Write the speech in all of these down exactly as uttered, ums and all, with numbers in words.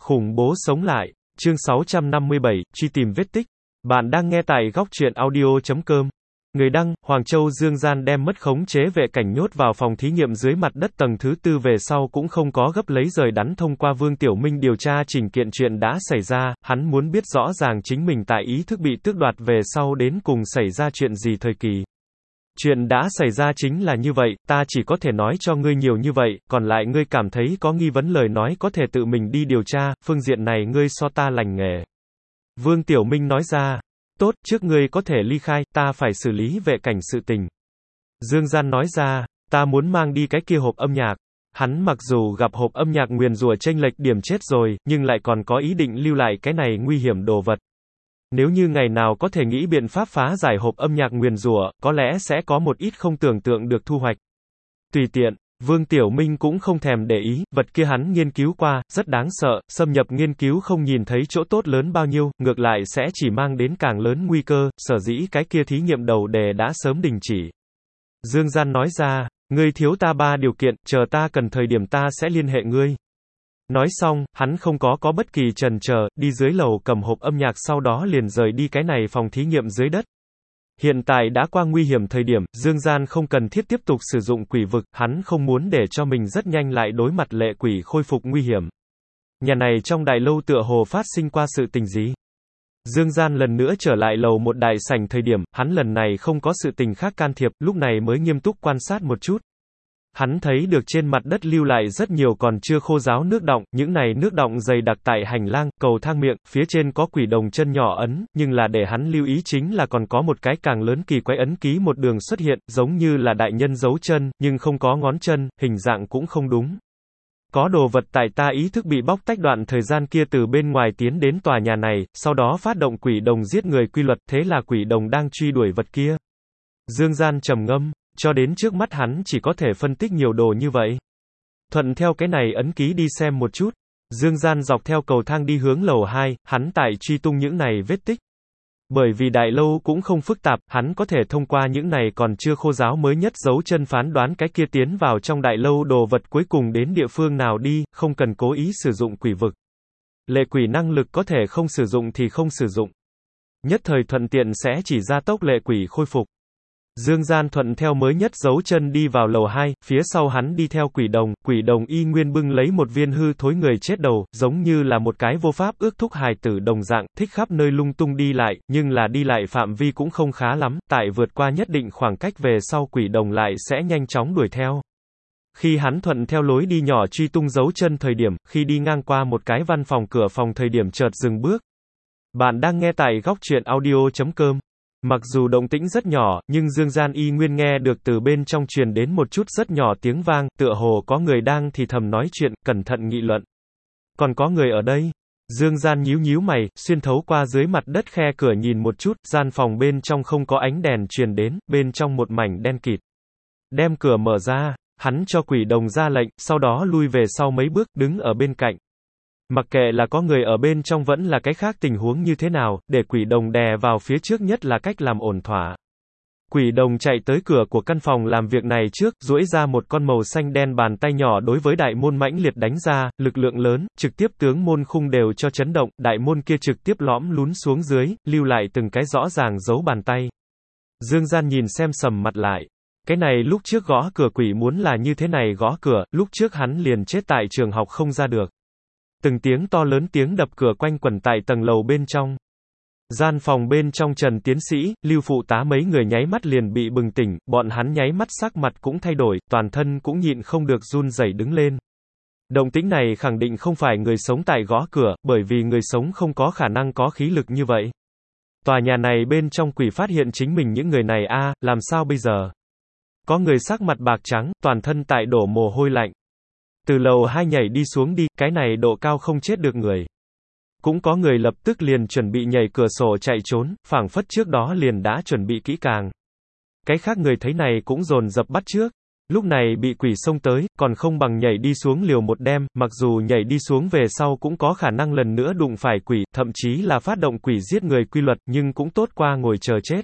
Khủng bố sống lại. Chương sáu trăm năm mươi bảy, truy tìm vết tích. Bạn đang nghe tại góc truyện audio chấm com. Người đăng, Hoàng Châu Dương Gian đem mất khống chế vệ cảnh nhốt vào phòng thí nghiệm dưới mặt đất tầng thứ tư về sau cũng không có gấp lấy rời đắn thông qua Vương Tiểu Minh điều tra trình kiện chuyện đã xảy ra, hắn muốn biết rõ ràng chính mình tại ý thức bị tước đoạt về sau đến cùng xảy ra chuyện gì thời kỳ. Chuyện đã xảy ra chính là như vậy, ta chỉ có thể nói cho ngươi nhiều như vậy, còn lại ngươi cảm thấy có nghi vấn lời nói có thể tự mình đi điều tra, phương diện này ngươi so ta lành nghề. Vương Tiểu Minh nói ra, tốt, trước ngươi có thể ly khai, ta phải xử lý vệ cảnh sự tình. Dương Gian nói ra, ta muốn mang đi cái kia hộp âm nhạc. Hắn mặc dù gặp hộp âm nhạc nguyền rủa chênh lệch điểm chết rồi, nhưng lại còn có ý định lưu lại cái này nguy hiểm đồ vật. Nếu như ngày nào có thể nghĩ biện pháp phá giải hộp âm nhạc nguyền rủa, có lẽ sẽ có một ít không tưởng tượng được thu hoạch. Tùy tiện, Vương Tiểu Minh cũng không thèm để ý, vật kia hắn nghiên cứu qua, rất đáng sợ, xâm nhập nghiên cứu không nhìn thấy chỗ tốt lớn bao nhiêu, ngược lại sẽ chỉ mang đến càng lớn nguy cơ, sở dĩ cái kia thí nghiệm đầu đề đã sớm đình chỉ. Dương Gian nói ra, ngươi thiếu ta ba điều kiện, chờ ta cần thời điểm ta sẽ liên hệ ngươi. Nói xong, hắn không có có bất kỳ chần chờ, đi dưới lầu cầm hộp âm nhạc sau đó liền rời đi cái này phòng thí nghiệm dưới đất. Hiện tại đã qua nguy hiểm thời điểm, Dương Gian không cần thiết tiếp tục sử dụng quỷ vực, hắn không muốn để cho mình rất nhanh lại đối mặt lệ quỷ khôi phục nguy hiểm. Nhà này trong đại lâu tựa hồ phát sinh qua sự tình gì? Dương Gian lần nữa trở lại lầu một đại sảnh thời điểm, hắn lần này không có sự tình khác can thiệp, lúc này mới nghiêm túc quan sát một chút. Hắn thấy được trên mặt đất lưu lại rất nhiều còn chưa khô ráo nước đọng, những này nước đọng dày đặc tại hành lang, cầu thang miệng, phía trên có quỷ đồng chân nhỏ ấn, nhưng là để hắn lưu ý chính là còn có một cái càng lớn kỳ quái ấn ký một đường xuất hiện, giống như là đại nhân dấu chân, nhưng không có ngón chân, hình dạng cũng không đúng. Có đồ vật tại ta ý thức bị bóc tách đoạn thời gian kia từ bên ngoài tiến đến tòa nhà này, sau đó phát động quỷ đồng giết người quy luật, thế là quỷ đồng đang truy đuổi vật kia. Dương Gian trầm ngâm. Cho đến trước mắt hắn chỉ có thể phân tích nhiều đồ như vậy. Thuận theo cái này ấn ký đi xem một chút. Dương Gian dọc theo cầu thang đi hướng lầu hai, hắn tại truy tung những này vết tích. Bởi vì đại lâu cũng không phức tạp, hắn có thể thông qua những này còn chưa khô ráo mới nhất dấu chân phán đoán cái kia tiến vào trong đại lâu đồ vật cuối cùng đến địa phương nào đi, không cần cố ý sử dụng quỷ vực. Lệ quỷ năng lực có thể không sử dụng thì không sử dụng. Nhất thời thuận tiện sẽ chỉ gia tốc lệ quỷ khôi phục. Dương Gian thuận theo mới nhất dấu chân đi vào lầu hai, phía sau hắn đi theo quỷ đồng, quỷ đồng y nguyên bưng lấy một viên hư thối người chết đầu, giống như là một cái vô pháp ước thúc hài tử đồng dạng, thích khắp nơi lung tung đi lại, nhưng là đi lại phạm vi cũng không khá lắm, tại vượt qua nhất định khoảng cách về sau quỷ đồng lại sẽ nhanh chóng đuổi theo. Khi hắn thuận theo lối đi nhỏ truy tung dấu chân thời điểm, khi đi ngang qua một cái văn phòng cửa phòng thời điểm chợt dừng bước. Bạn đang nghe tại góc truyện audio chấm com. Mặc dù động tĩnh rất nhỏ, nhưng Dương Gian y nguyên nghe được từ bên trong truyền đến một chút rất nhỏ tiếng vang, tựa hồ có người đang thì thầm nói chuyện, cẩn thận nghị luận. Còn có người ở đây? Dương Gian nhíu nhíu mày, xuyên thấu qua dưới mặt đất khe cửa nhìn một chút, gian phòng bên trong không có ánh đèn truyền đến, bên trong một mảnh đen kịt. Đem cửa mở ra, hắn cho quỷ đồng ra lệnh, sau đó lui về sau mấy bước, đứng ở bên cạnh. Mặc kệ là có người ở bên trong vẫn là cái khác tình huống như thế nào, để quỷ đồng đè vào phía trước nhất là cách làm ổn thỏa. Quỷ đồng chạy tới cửa của căn phòng làm việc này trước, duỗi ra một con màu xanh đen bàn tay nhỏ đối với đại môn mãnh liệt đánh ra, lực lượng lớn, trực tiếp tướng môn khung đều cho chấn động, đại môn kia trực tiếp lõm lún xuống dưới, lưu lại từng cái rõ ràng dấu bàn tay. Dương Gian nhìn xem sầm mặt lại. Cái này lúc trước gõ cửa quỷ muốn là như thế này gõ cửa, lúc trước hắn liền chết tại trường học không ra được. Từng tiếng to lớn tiếng đập cửa quanh quẩn tại tầng lầu bên trong. Gian phòng bên trong Trần tiến sĩ, Lưu phụ tá mấy người nháy mắt liền bị bừng tỉnh, bọn hắn nháy mắt sắc mặt cũng thay đổi, toàn thân cũng nhịn không được run rẩy đứng lên. Động tĩnh này khẳng định không phải người sống tại gõ cửa, bởi vì người sống không có khả năng có khí lực như vậy. Tòa nhà này bên trong quỷ phát hiện chính mình những người này a, à, làm sao bây giờ? Có người sắc mặt bạc trắng, toàn thân tại đổ mồ hôi lạnh. Từ lầu hai nhảy đi xuống đi, cái này độ cao không chết được người. Cũng có người lập tức liền chuẩn bị nhảy cửa sổ chạy trốn, phảng phất trước đó liền đã chuẩn bị kỹ càng. Cái khác người thấy này cũng dồn dập bắt trước. Lúc này bị quỷ xông tới, còn không bằng nhảy đi xuống liều một đêm, mặc dù nhảy đi xuống về sau cũng có khả năng lần nữa đụng phải quỷ, thậm chí là phát động quỷ giết người quy luật, nhưng cũng tốt qua ngồi chờ chết.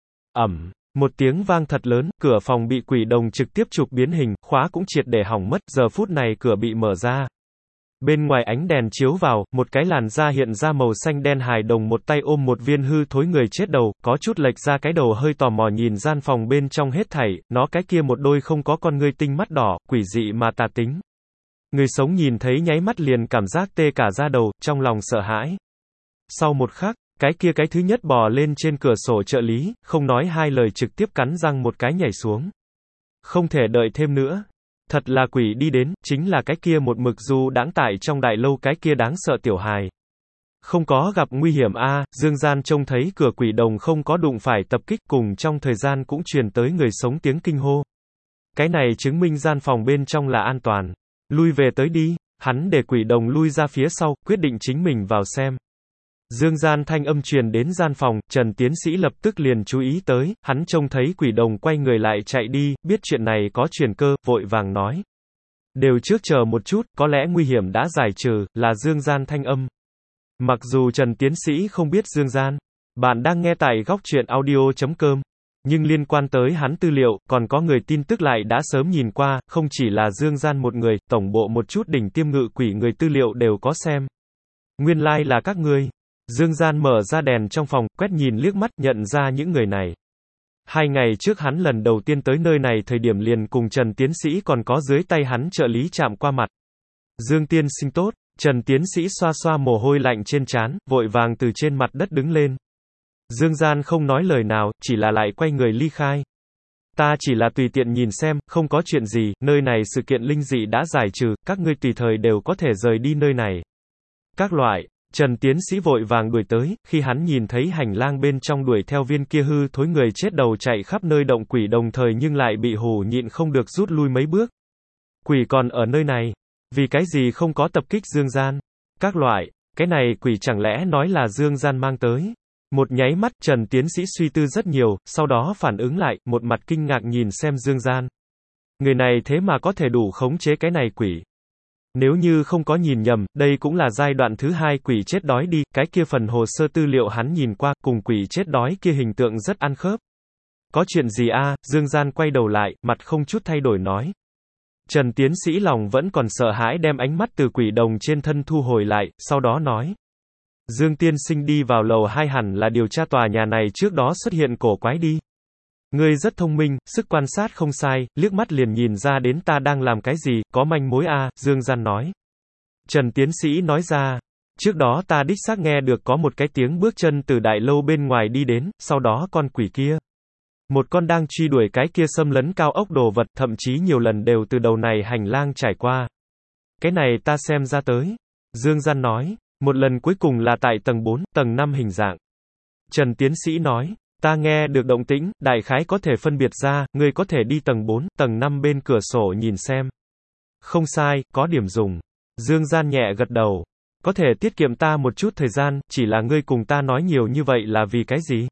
Ẩm. Một tiếng vang thật lớn, cửa phòng bị quỷ đồng trực tiếp chụp biến hình, khóa cũng triệt để hỏng mất, giờ phút này cửa bị mở ra. Bên ngoài ánh đèn chiếu vào, một cái làn da hiện ra màu xanh đen hài đồng một tay ôm một viên hư thối người chết đầu, có chút lệch ra cái đầu hơi tò mò nhìn gian phòng bên trong hết thảy, nó cái kia một đôi không có con ngươi tinh mắt đỏ, quỷ dị mà tà tính. Người sống nhìn thấy nháy mắt liền cảm giác tê cả da đầu, trong lòng sợ hãi. Sau một khắc, cái kia cái thứ nhất bò lên trên cửa sổ trợ lý, không nói hai lời trực tiếp cắn răng một cái nhảy xuống. Không thể đợi thêm nữa. Thật là quỷ đi đến, chính là cái kia một mực du đãng tại trong đại lâu cái kia đáng sợ tiểu hài. Không có gặp nguy hiểm a, à, Dương Gian trông thấy cửa quỷ đồng không có đụng phải tập kích cùng trong thời gian cũng truyền tới người sống tiếng kinh hô. Cái này chứng minh gian phòng bên trong là an toàn. Lui về tới đi, hắn để quỷ đồng lui ra phía sau, quyết định chính mình vào xem. Dương Gian thanh âm truyền đến gian phòng, Trần Tiến Sĩ lập tức liền chú ý tới, hắn trông thấy quỷ đồng quay người lại chạy đi, biết chuyện này có truyền cơ, vội vàng nói. Đều trước chờ một chút, có lẽ nguy hiểm đã giải trừ, là Dương Gian thanh âm. Mặc dù Trần Tiến Sĩ không biết Dương Gian, bạn đang nghe tại góc truyện audio chấm com, nhưng liên quan tới hắn tư liệu, còn có người tin tức lại đã sớm nhìn qua, không chỉ là Dương Gian một người, tổng bộ một chút đỉnh tiêm ngự quỷ người tư liệu đều có xem. Nguyên lai like là các ngươi. Dương Gian mở ra đèn trong phòng, quét nhìn liếc mắt, nhận ra những người này. Hai ngày trước hắn lần đầu tiên tới nơi này thời điểm liền cùng Trần Tiến Sĩ còn có dưới tay hắn trợ lý chạm qua mặt. Dương tiên sinh tốt, Trần Tiến Sĩ xoa xoa mồ hôi lạnh trên trán, vội vàng từ trên mặt đất đứng lên. Dương Gian không nói lời nào, chỉ là lại quay người ly khai. Ta chỉ là tùy tiện nhìn xem, không có chuyện gì, nơi này sự kiện linh dị đã giải trừ, các ngươi tùy thời đều có thể rời đi nơi này. Các loại. Trần Tiến Sĩ vội vàng đuổi tới, khi hắn nhìn thấy hành lang bên trong đuổi theo viên kia hư thối người chết đầu chạy khắp nơi động quỷ đồng thời nhưng lại bị hù nhịn không được rút lui mấy bước. Quỷ còn ở nơi này, vì cái gì không có tập kích Dương Gian? Các loại, cái này quỷ chẳng lẽ nói là Dương Gian mang tới? Một nháy mắt Trần Tiến Sĩ suy tư rất nhiều, sau đó phản ứng lại, một mặt kinh ngạc nhìn xem Dương Gian. Người này thế mà có thể đủ khống chế cái này quỷ. Nếu như không có nhìn nhầm, đây cũng là giai đoạn thứ hai quỷ chết đói đi, cái kia phần hồ sơ tư liệu hắn nhìn qua, cùng quỷ chết đói kia hình tượng rất ăn khớp. Có chuyện gì a? À? Dương Gian quay đầu lại, mặt không chút thay đổi nói. Trần Tiến Sĩ lòng vẫn còn sợ hãi đem ánh mắt từ quỷ đồng trên thân thu hồi lại, sau đó nói. Dương tiên sinh đi vào lầu hai hẳn là điều tra tòa nhà này trước đó xuất hiện cổ quái đi. Ngươi rất thông minh, sức quan sát không sai, liếc mắt liền nhìn ra đến ta đang làm cái gì, có manh mối a, à, Dương Gian nói. Trần Tiến Sĩ nói ra, trước đó ta đích xác nghe được có một cái tiếng bước chân từ đại lâu bên ngoài đi đến, sau đó con quỷ kia. Một con đang truy đuổi cái kia xâm lấn cao ốc đồ vật, thậm chí nhiều lần đều từ đầu này hành lang trải qua. Cái này ta xem ra tới. Dương Gian nói, một lần cuối cùng là tại tầng bốn, tầng năm hình dạng. Trần Tiến Sĩ nói. Ta nghe được động tĩnh, đại khái có thể phân biệt ra, ngươi có thể đi tầng bốn, tầng năm bên cửa sổ nhìn xem. Không sai, có điểm dùng. Dương Gian nhẹ gật đầu. Có thể tiết kiệm ta một chút thời gian, chỉ là ngươi cùng ta nói nhiều như vậy là vì cái gì?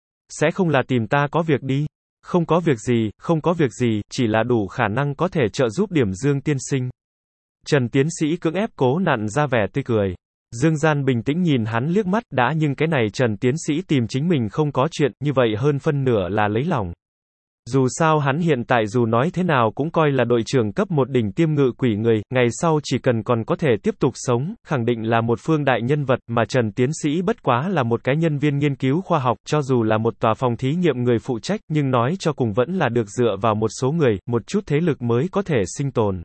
Sẽ không là tìm ta có việc đi. Không có việc gì, không có việc gì, chỉ là đủ khả năng có thể trợ giúp điểm Dương tiên sinh. Trần Tiến Sĩ cưỡng ép cố nặn ra vẻ tươi cười. Dương Gian bình tĩnh nhìn hắn liếc mắt, đã nhưng cái này Trần Tiến Sĩ tìm chính mình không có chuyện, như vậy hơn phân nửa là lấy lòng. Dù sao hắn hiện tại dù nói thế nào cũng coi là đội trưởng cấp một đỉnh tiêm ngự quỷ người, ngày sau chỉ cần còn có thể tiếp tục sống, khẳng định là một phương đại nhân vật, mà Trần Tiến Sĩ bất quá là một cái nhân viên nghiên cứu khoa học, cho dù là một tòa phòng thí nghiệm người phụ trách, nhưng nói cho cùng vẫn là được dựa vào một số người, một chút thế lực mới có thể sinh tồn.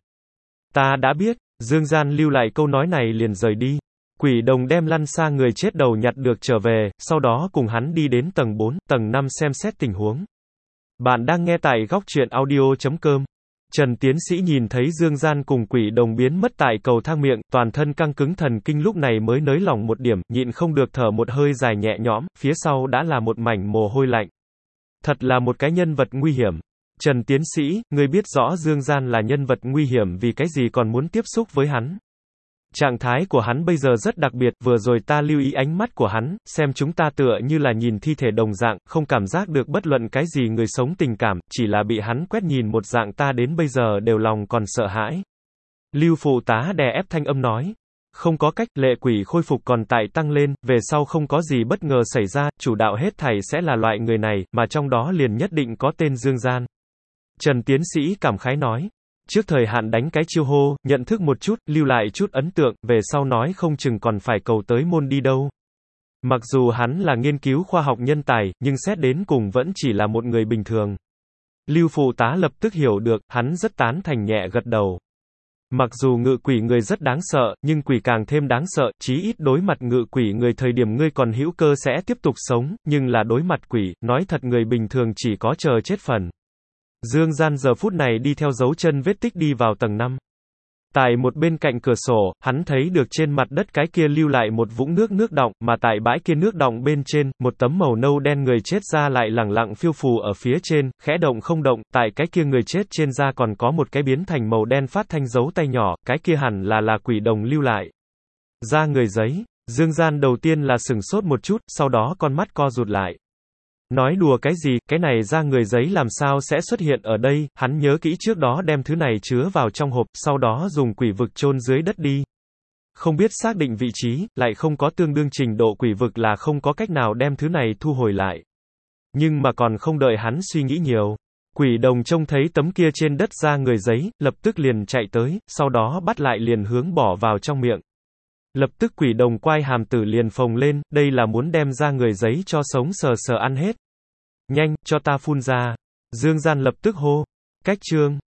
Ta đã biết, Dương Gian lưu lại câu nói này liền rời đi. Quỷ đồng đem lăn xa người chết đầu nhặt được trở về, sau đó cùng hắn đi đến tầng bốn, tầng năm xem xét tình huống. Bạn đang nghe tại góc truyện audio chấm com. Trần Tiến Sĩ nhìn thấy Dương Gian cùng quỷ đồng biến mất tại cầu thang miệng, toàn thân căng cứng thần kinh lúc này mới nới lỏng một điểm, nhịn không được thở một hơi dài nhẹ nhõm, phía sau đã là một mảnh mồ hôi lạnh. Thật là một cái nhân vật nguy hiểm. Trần Tiến Sĩ, ngươi biết rõ Dương Gian là nhân vật nguy hiểm vì cái gì còn muốn tiếp xúc với hắn. Trạng thái của hắn bây giờ rất đặc biệt, vừa rồi ta lưu ý ánh mắt của hắn, xem chúng ta tựa như là nhìn thi thể đồng dạng, không cảm giác được bất luận cái gì người sống tình cảm, chỉ là bị hắn quét nhìn một dạng ta đến bây giờ đều lòng còn sợ hãi. Lưu phụ tá đè ép thanh âm nói. Không có cách, lệ quỷ khôi phục còn tại tăng lên, về sau không có gì bất ngờ xảy ra, chủ đạo hết thảy sẽ là loại người này, mà trong đó liền nhất định có tên Dương Gian. Trần Tiến Sĩ cảm khái nói. Trước thời hạn đánh cái chiêu hô, nhận thức một chút, lưu lại chút ấn tượng, về sau nói không chừng còn phải cầu tới môn đi đâu. Mặc dù hắn là nghiên cứu khoa học nhân tài, nhưng xét đến cùng vẫn chỉ là một người bình thường. Lưu phụ tá lập tức hiểu được, hắn rất tán thành nhẹ gật đầu. Mặc dù ngự quỷ người rất đáng sợ, nhưng quỷ càng thêm đáng sợ, chí ít đối mặt ngự quỷ người thời điểm ngươi còn hữu cơ sẽ tiếp tục sống, nhưng là đối mặt quỷ, nói thật người bình thường chỉ có chờ chết phần. Dương Gian giờ phút này đi theo dấu chân vết tích đi vào tầng năm. Tại một bên cạnh cửa sổ, hắn thấy được trên mặt đất cái kia lưu lại một vũng nước nước đọng, mà tại bãi kia nước đọng bên trên, một tấm màu nâu đen người chết da lại lẳng lặng phiêu phù ở phía trên, khẽ động không động, tại cái kia người chết trên da còn có một cái biến thành màu đen phát thanh dấu tay nhỏ, cái kia hẳn là là quỷ đồng lưu lại. Da người giấy, Dương Gian đầu tiên là sừng sốt một chút, sau đó con mắt co rụt lại. Nói đùa cái gì, cái này ra người giấy làm sao sẽ xuất hiện ở đây, hắn nhớ kỹ trước đó đem thứ này chứa vào trong hộp, sau đó dùng quỷ vực chôn dưới đất đi. Không biết xác định vị trí, lại không có tương đương trình độ quỷ vực là không có cách nào đem thứ này thu hồi lại. Nhưng mà còn không đợi hắn suy nghĩ nhiều. Quỷ đồng trông thấy tấm kia trên đất ra người giấy, lập tức liền chạy tới, sau đó bắt lại liền hướng bỏ vào trong miệng. Lập tức quỷ đồng quai hàm tử liền phồng lên, đây là muốn đem ra người giấy cho sống sờ sờ ăn hết. Nhanh, cho ta phun ra. Dương Gian lập tức hô. Cách chương.